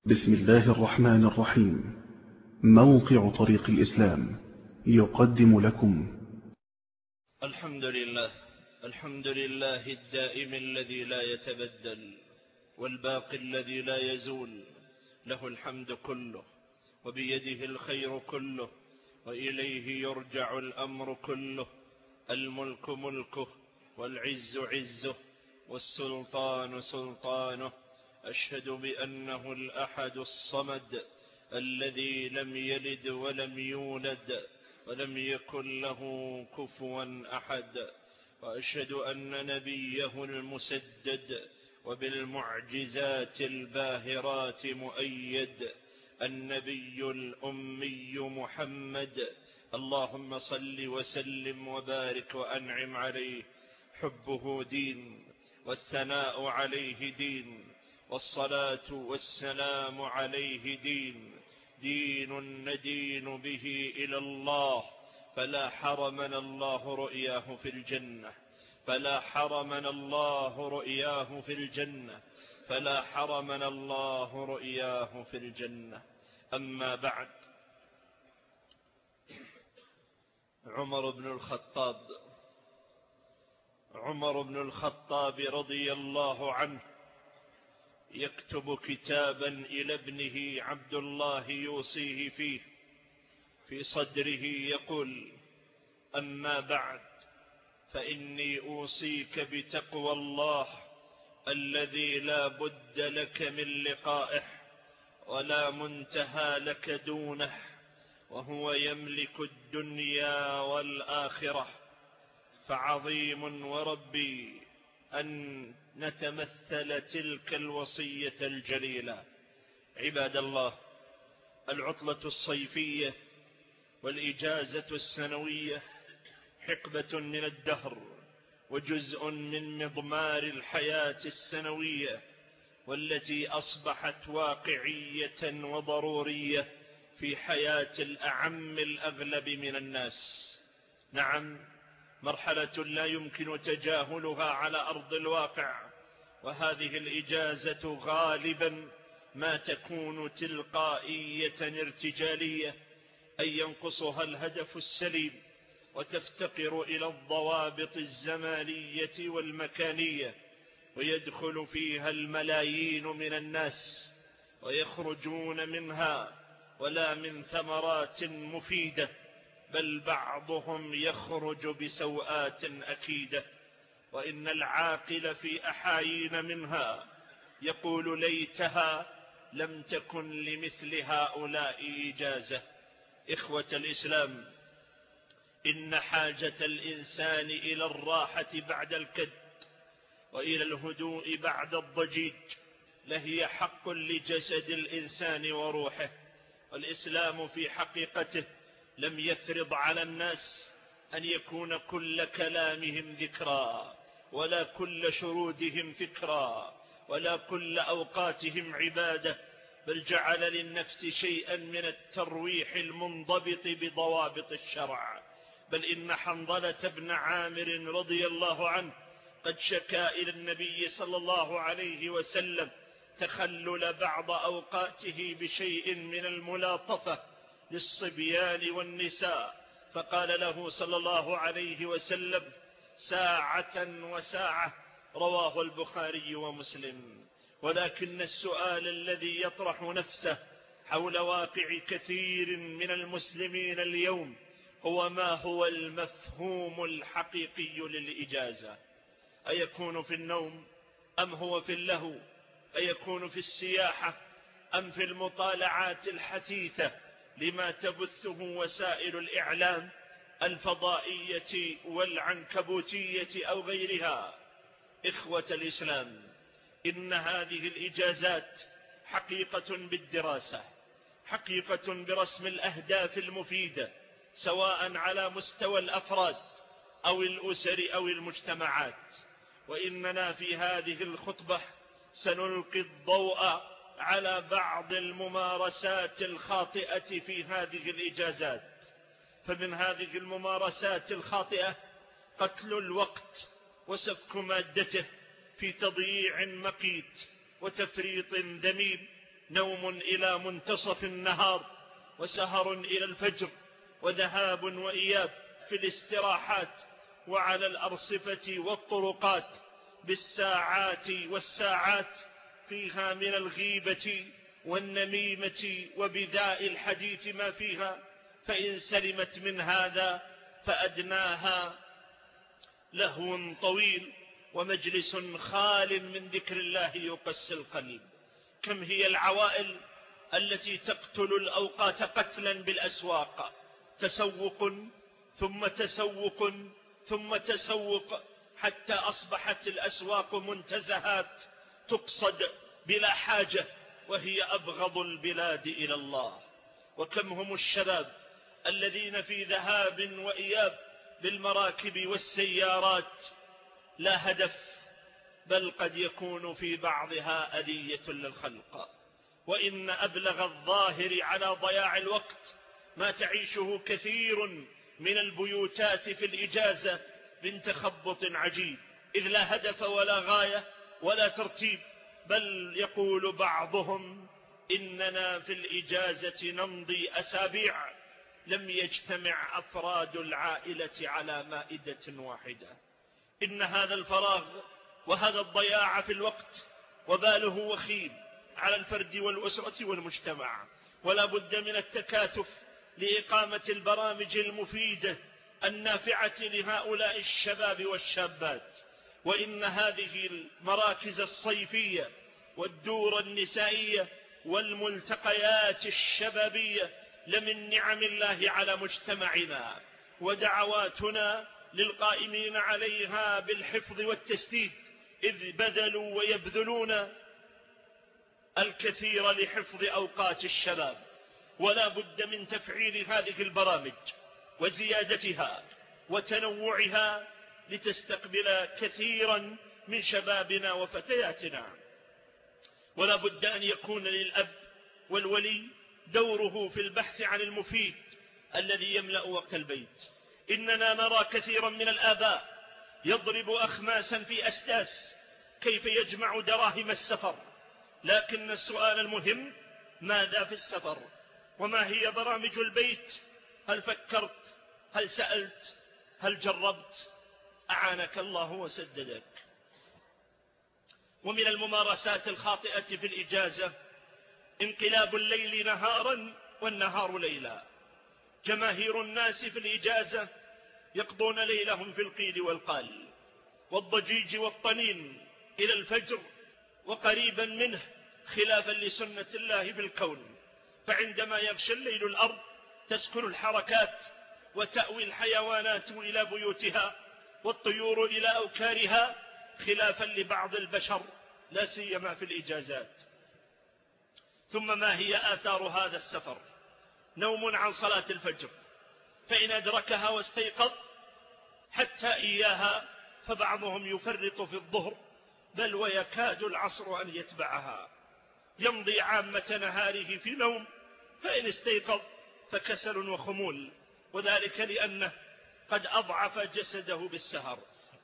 بسم الله الرحمن الرحيم. موقع طريق الإسلام يقدم لكم الحمد لله الدائم الذي لا يتبدل، والباقي الذي لا يزول، له الحمد كله، وبيده الخير كله، وإليه يرجع الأمر كله. الملك ملكه، والعز عزه، والسلطان سلطانه. أشهد بأنه الأحد الصمد الذي لم يلد ولم يولد ولم يكن له كفوا أحد. وأشهد أن نبيه المسدد وبالمعجزات الباهرات مؤيد، النبي الأمي محمد، اللهم صل وسلم وبارك وأنعم عليه. حبه دين، والثناء عليه دين، والصلاة والسلام عليه دين ندين به إلى الله. فلا حرمنا الله رؤياه في الجنة، فلا حرمنا الله رؤياه في الجنة، فلا حرمنا الله رؤياه في الجنة. أما بعد، عمر بن الخطاب رضي الله عنه يكتب كتابا إلى ابنه عبد الله يوصيه فيه، في صدره يقول: أما بعد، فإني أوصيك بتقوى الله الذي لا بد لك من لقائه ولا منتهى لك دونه، وهو يملك الدنيا والآخرة. فعظيم وربي أن نتمثل تلك الوصية الجليلة. عباد الله، العطلة الصيفية والإجازة السنوية حقبة من الدهر، وجزء من مضمار الحياة السنوية، والتي أصبحت واقعية وضرورية في حياة الأعم الأغلب من الناس. نعم، مرحلة لا يمكن تجاهلها على أرض الواقع، وهذه الإجازة غالبا ما تكون تلقائية ارتجالية، أي ينقصها الهدف السليم، وتفتقر إلى الضوابط الزمانية والمكانية، ويدخل فيها الملايين من الناس ويخرجون منها ولا من ثمرات مفيدة، بل بعضهم يخرج بسوءات أكيدة. وإن العاقل في أحايين منها يقول: ليتها لم تكن لمثل هؤلاء إجازة. إخوة الإسلام، إن حاجة الإنسان إلى الراحة بعد الكد، وإلى الهدوء بعد الضجيج، لهي حق لجسد الإنسان وروحه. والإسلام في حقيقته لم يفرض على الناس أن يكون كل كلامهم ذكرى، ولا كل شرودهم فكرى، ولا كل أوقاتهم عبادة، بل جعل للنفس شيئا من الترويح المنضبط بضوابط الشرع. بل إن حنظلة بن عامر رضي الله عنه قد شكى إلى النبي صلى الله عليه وسلم تخلل بعض أوقاته بشيء من الملاطفة للصبيان والنساء، فقال له صلى الله عليه وسلم: ساعة وساعة. رواه البخاري ومسلم. ولكن السؤال الذي يطرح نفسه حول واقع كثير من المسلمين اليوم هو: ما هو المفهوم الحقيقي للإجازة؟ أيكون في النوم، أم هو في اللهو؟ أيكون في السياحة، أم في المطالعات الحثيثة لما تبثه وسائل الإعلام الفضائية والعنكبوتية أو غيرها؟ إخوة الإسلام، إن هذه الإجازات حقيقة بالدراسة، حقيقة برسم الأهداف المفيدة، سواء على مستوى الأفراد أو الأسر أو المجتمعات. وإننا في هذه الخطبة سنلقي الضوء على بعض الممارسات الخاطئة في هذه الإجازات. فمن هذه الممارسات الخاطئة قتل الوقت وسفك مادته في تضييع مقيت وتفريط ذميم، نوم إلى منتصف النهار وسهر إلى الفجر وذهاب وإياب في الاستراحات وعلى الأرصفة والطرقات بالساعات والساعات فيها من الغيبة والنميمة وبذاء الحديث ما فيها، فإن سلمت من هذا فأدناها لهو طويل ومجلس خال من ذكر الله يقسي القلب. كم هي العوائل التي تقتل الأوقات قتلا بالأسواق، تسوق ثم تسوق ثم تسوق، حتى أصبحت الأسواق منتزهات تقصد بلا حاجة، وهي أبغض البلاد إلى الله. وكم هم الشباب الذين في ذهاب وإياب بالمراكب والسيارات لا هدف، بل قد يكون في بعضها أذية للخلق. وإن أبلغ الظاهر على ضياع الوقت ما تعيشه كثير من البيوتات في الإجازة من تخبط عجيب، إذ لا هدف ولا غاية ولا ترتيب، بل يقول بعضهم إننا في الإجازة نمضي أسابيع لم يجتمع أفراد العائلة على مائدة واحدة. إن هذا الفراغ وهذا الضياع في الوقت وباله وخيم على الفرد والأسرة والمجتمع، ولا بد من التكاتف لإقامة البرامج المفيدة النافعة لهؤلاء الشباب والشابات. وإن هذه المراكز الصيفية والدور النسائية والملتقيات الشبابية لمن نعم الله على مجتمعنا، ودعواتنا للقائمين عليها بالحفظ والتسديد، إذ بذلوا ويبذلون الكثير لحفظ أوقات الشباب. ولا بد من تفعيل هذه البرامج وزيادتها وتنوعها لتستقبل كثيرا من شبابنا وفتياتنا. ولا بد أن يكون للأب والولي دوره في البحث عن المفيد الذي يملأ وقت البيت. إننا نرى كثيرا من الآباء يضرب أخماسا في أسداس كيف يجمع دراهم السفر، لكن السؤال المهم ماذا في السفر؟ وما هي برامج البيت؟ هل فكرت؟ هل سألت؟ هل جربت؟ أعانك الله وسددك. ومن الممارسات الخاطئة في الإجازة انقلاب الليل نهارا والنهار ليلا. جماهير الناس في الإجازة يقضون ليلهم في القيل والقال والضجيج والطنين إلى الفجر وقريبا منه، خلافا لسنة الله في الكون. فعندما يغشى الليل الأرض تسكن الحركات وتأوي الحيوانات إلى بيوتها والطيور إلى أوكارها، خلافا لبعض البشر لا سيما في الإجازات. ثم ما هي آثار هذا السفر؟ نوم عن صلاة الفجر، فإن أدركها واستيقظ حتى إياها فبعضهم يفرط في الظهر، بل ويكاد العصر أن يتبعها. يمضي عامة نهاره في نوم، فإن استيقظ فكسل وخمول، وذلك لأنه قد أضعف جسده بالسهر.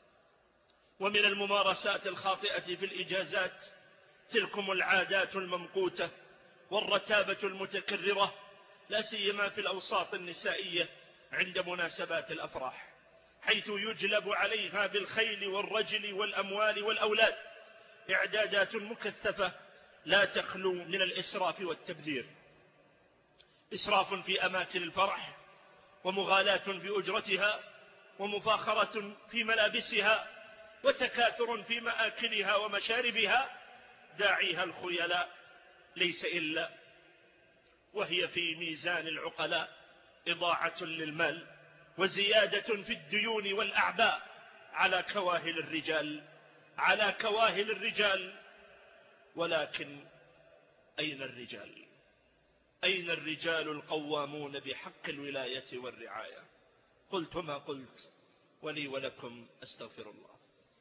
ومن الممارسات الخاطئة في الإجازات تلكم العادات الممقوتة والرتابة المتكررة، لا سيما في الأوساط النسائية عند مناسبات الأفراح، حيث يجلب عليها بالخيل والرجل والأموال والأولاد إعدادات مكثفة لا تخلو من الإسراف والتبذير. إسراف في أماكن الفرح، ومغالاة في أجرتها، ومفاخرة في ملابسها، وتكاثر في مآكلها ومشاربها، داعيها الخيلاء ليس إلا وهي في ميزان العقلاء إضاعة للمال وزيادة في الديون والأعباء على كواهل الرجال، على كواهل الرجال. ولكن أين الرجال؟ أين الرجال القوامون بحق الولاية والرعاية؟ قلت ما قلت، ولي ولكم أستغفر الله.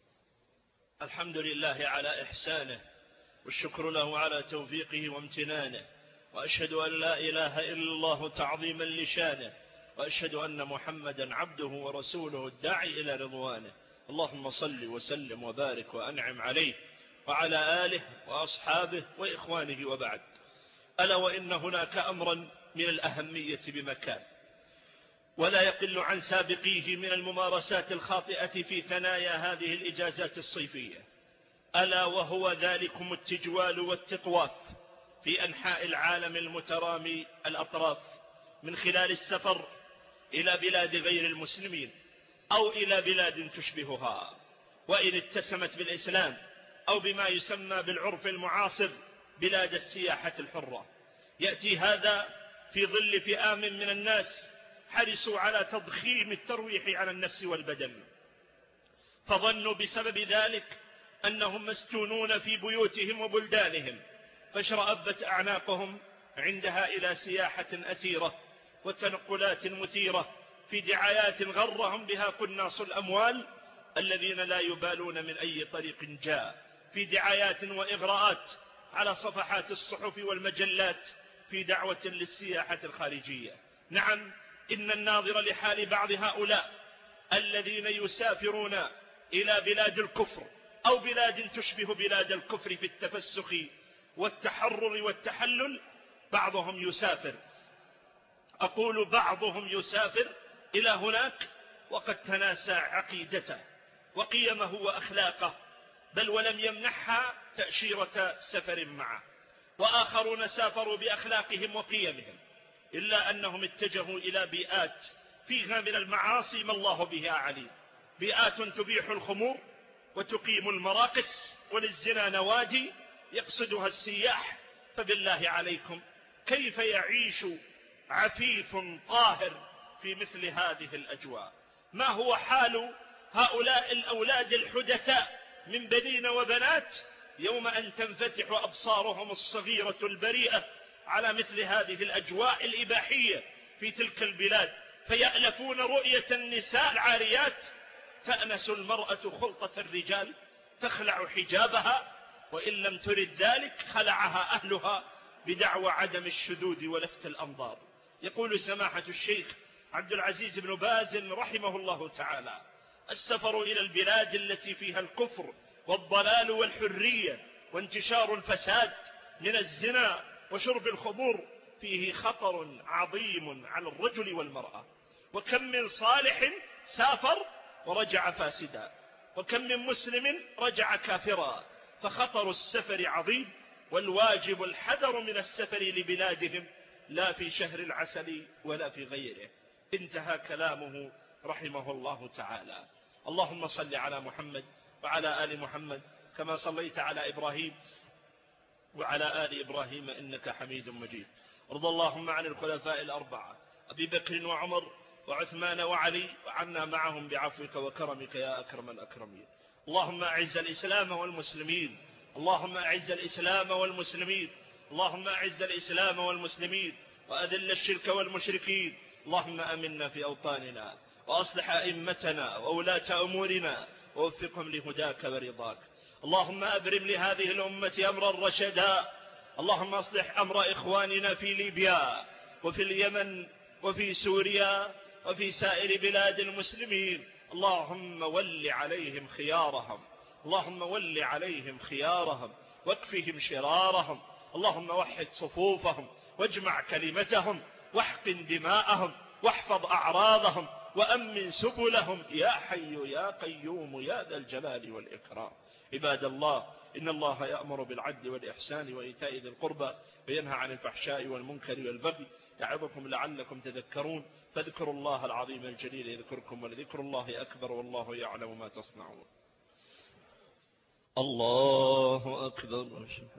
الحمد لله على إحسانه، والشكر له على توفيقه وامتنانه، وأشهد أن لا إله إلا الله تعظيما لشانه، وأشهد أن محمدا عبده ورسوله الداعي إلى رضوانه. اللهم صل وسلم وبارك وأنعم عليه وعلى آله وأصحابه وإخوانه، وبعد. ألا وإن هناك أمرا من الأهمية بمكان ولا يقل عن سابقيه من الممارسات الخاطئة في ثنايا هذه الإجازات الصيفية، ألا وهو ذلكم التجوال والتطواف في أنحاء العالم المترامي الأطراف من خلال السفر إلى بلاد غير المسلمين أو إلى بلاد تشبهها، وإن اتسمت بالإسلام أو بما يسمى بالعرف المعاصر بلاد السياحة الحرة. يأتي هذا في ظل فئام من الناس حرصوا على تضخيم الترويح على النفس والبدن، فظنوا بسبب ذلك أنهم مسجونون في بيوتهم وبلدانهم، فاشرأبت أعناقهم عندها إلى سياحة أثيرة وتنقلات مثيرة في دعايات غرهم بها قناص الأموال الذين لا يبالون من أي طريق جاء، في دعايات وإغراءات على صفحات الصحف والمجلات في دعوة للسياحة الخارجية. نعم، إن الناظر لحال بعض هؤلاء الذين يسافرون إلى بلاد الكفر أو بلاد تشبه بلاد الكفر في التفسخ والتحرر والتحلل، بعضهم يسافر، أقول بعضهم يسافر إلى هناك وقد تناسى عقيدته وقيمه وأخلاقه، بل ولم يمنحها تأشيرة سفر معه، وآخرون سافروا بأخلاقهم وقيمهم، إلا أنهم اتجهوا إلى بيئات فيها من المعاصي ما الله بها عليم، بيئات تبيح الخمور وتقيم المراقص وللزنا نوادي يقصدها السياح. فبالله عليكم كيف يعيش عفيف طاهر في مثل هذه الأجواء؟ ما هو حال هؤلاء الأولاد الحدثاء من بنين وبنات يوم أن تنفتح أبصارهم الصغيرة البريئة على مثل هذه الأجواء الإباحية في تلك البلاد، فيألفون رؤية النساء العاريات، تأنس المرأة خلطة الرجال، تخلع حجابها، وإن لم ترد ذلك خلعها أهلها بدعوى عدم الشذوذ ولفت الأنظار. يقول سماحة الشيخ عبد العزيز بن باز رحمه الله تعالى: السفر إلى البلاد التي فيها الكفر والضلال والحرية وانتشار الفساد من الزنا وشرب الخمور فيه خطر عظيم على الرجل والمرأة، وكم من صالح سافر ورجع فاسدا، وكم من مسلم رجع كافرا، فخطر السفر عظيم، والواجب الحذر من السفر لبلادهم لا في شهر العسل ولا في غيره. انتهى كلامه رحمه الله تعالى. اللهم صل على محمد وعلى آل محمد كما صليت على إبراهيم وعلى آل إبراهيم إنك حميد مجيد. ارض اللهم عن الخلفاء الأربعة أبي بكر وعمر وعثمان وعلي، وعنا معهم بعفوك وكرمك يا أكرم الأكرمين. اللهم أعز الإسلام والمسلمين، اللهم أعز الإسلام والمسلمين، اللهم أعز الإسلام والمسلمين وأذل الشرك والمشركين. اللهم أمنا في أوطاننا وأصلح أئمتنا وولاة أمورنا ووفقهم لهداك ورضاك. اللهم أبرم لهذه الأمة أمرا رشدا. اللهم أصلح أمر إخواننا في ليبيا وفي اليمن وفي سوريا وفي سائر بلاد المسلمين. اللهم ول عليهم خيارهم، اللهم ول عليهم خيارهم واكفهم شرارهم. اللهم وحد صفوفهم واجمع كلمتهم واحقن دماءهم واحفظ أعراضهم وأمن سبلهم يا حي يا قيوم يا ذا الجلال والإكرام. عباد الله، إن الله يأمر بالعدل والإحسان وإيتاء ذي القربى وينهى عن الفحشاء والمنكر والبغي يعظكم لعلكم تذكرون. فاذكروا الله العظيم الجليل يذكركم، ولذكر الله أكبر والله يعلم ما تصنعون. الله أكبر.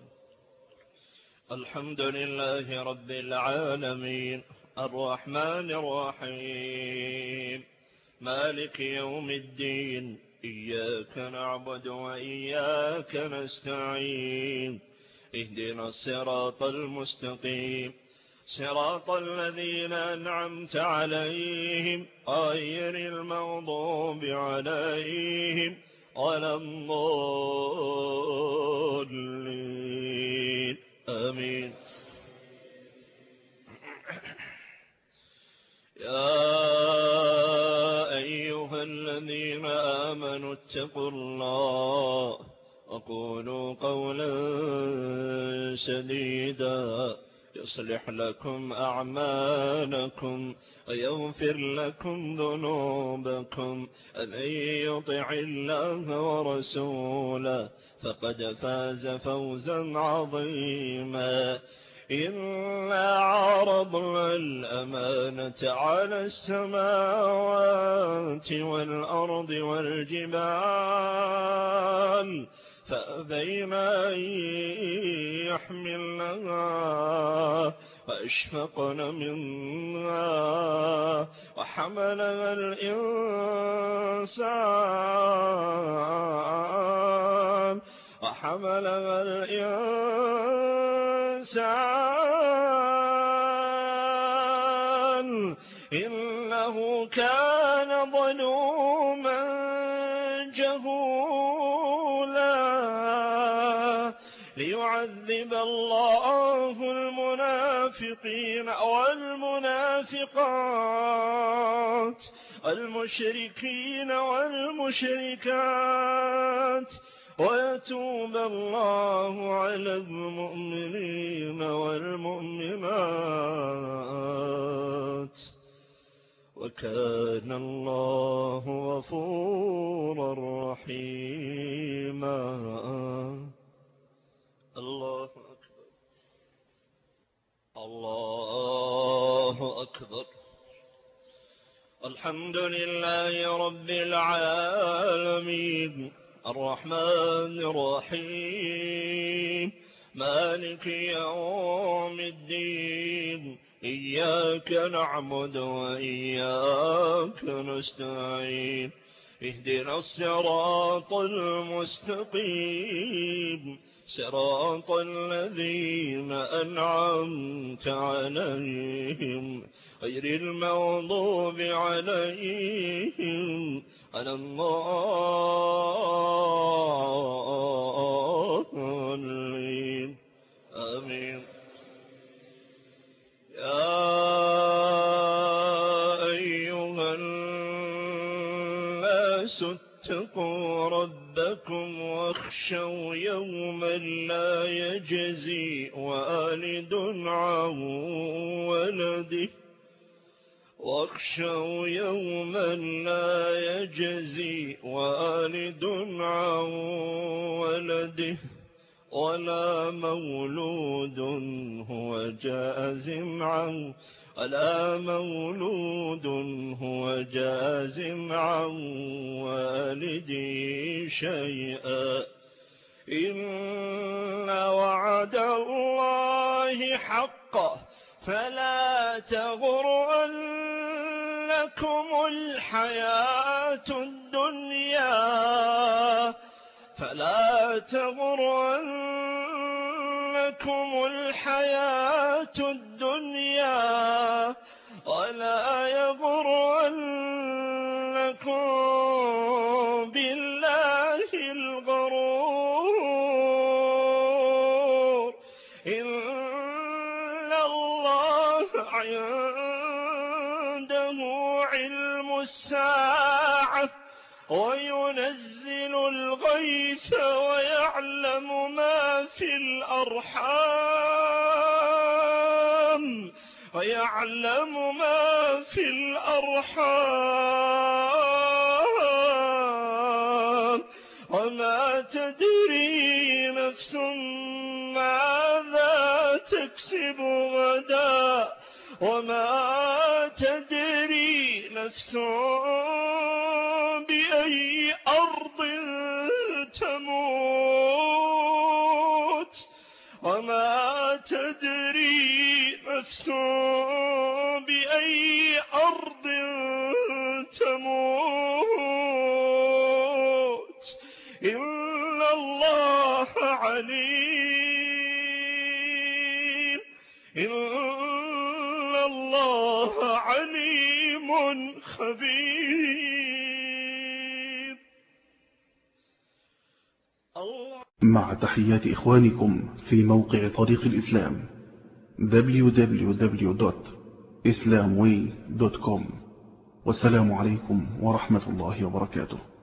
الحمد لله رب العالمين الرحمن الرحيم مالك يوم الدين، إياك نعبد وإياك نستعين، اهدنا الصراط المستقيم صراط الذين أنعمت عليهم غير المغضوب عليهم ولا الضالين آمين. يا أيها الذين آمنوا اتقوا الله وقولوا قولا سديدا يصلح لكم أعمالكم ويغفر لكم ذنوبكم. ومن يطع الله ورسوله فقد فاز فوزا عظيما. إنا عرضنا الأمانة على السماوات والأرض والجبال فأبين أن يحملنها وأشفقن منها وحملها الإنسان إنه كان ظلوما جهولا. ليعذب الله المنافقين والمنافقات والمشركين والمشركات ويتوب الله على المؤمنين والمؤمنات وكان الله غفورا رحيما. الله أكبر الله أكبر. الحمد لله رب العالمين الرحمن الرحيم مالك يوم الدين. إياك نعبد وإياك نستعين. اهدنا الصراط المستقيم صراط الذين أنعمت عليهم غير المغضوب عليهم ولا الضالين. آمين. يا أيها الناس اتقوا ربكم واخشوا يوما لا يجزي والد عن ولده والد عن ولده ولا مولود هو جاز عن والده شيئا. إن وعد الله حق فلا تغرنكم الحياة الدنيا ولا يغرنكم بالله الغرور. إن الله عنده علم الساعة وينزل الغيث ويعلم ما في الأرحام وما تدري نفس ماذا تكسب غدا وما تدري نفس بأي أرض تموت وما تدري نفس بأي أرض تموت. إن الله عليم خبير. مع تحيات إخوانكم في موقع طريق الإسلام www.islamway.com. والسلام عليكم ورحمة الله وبركاته.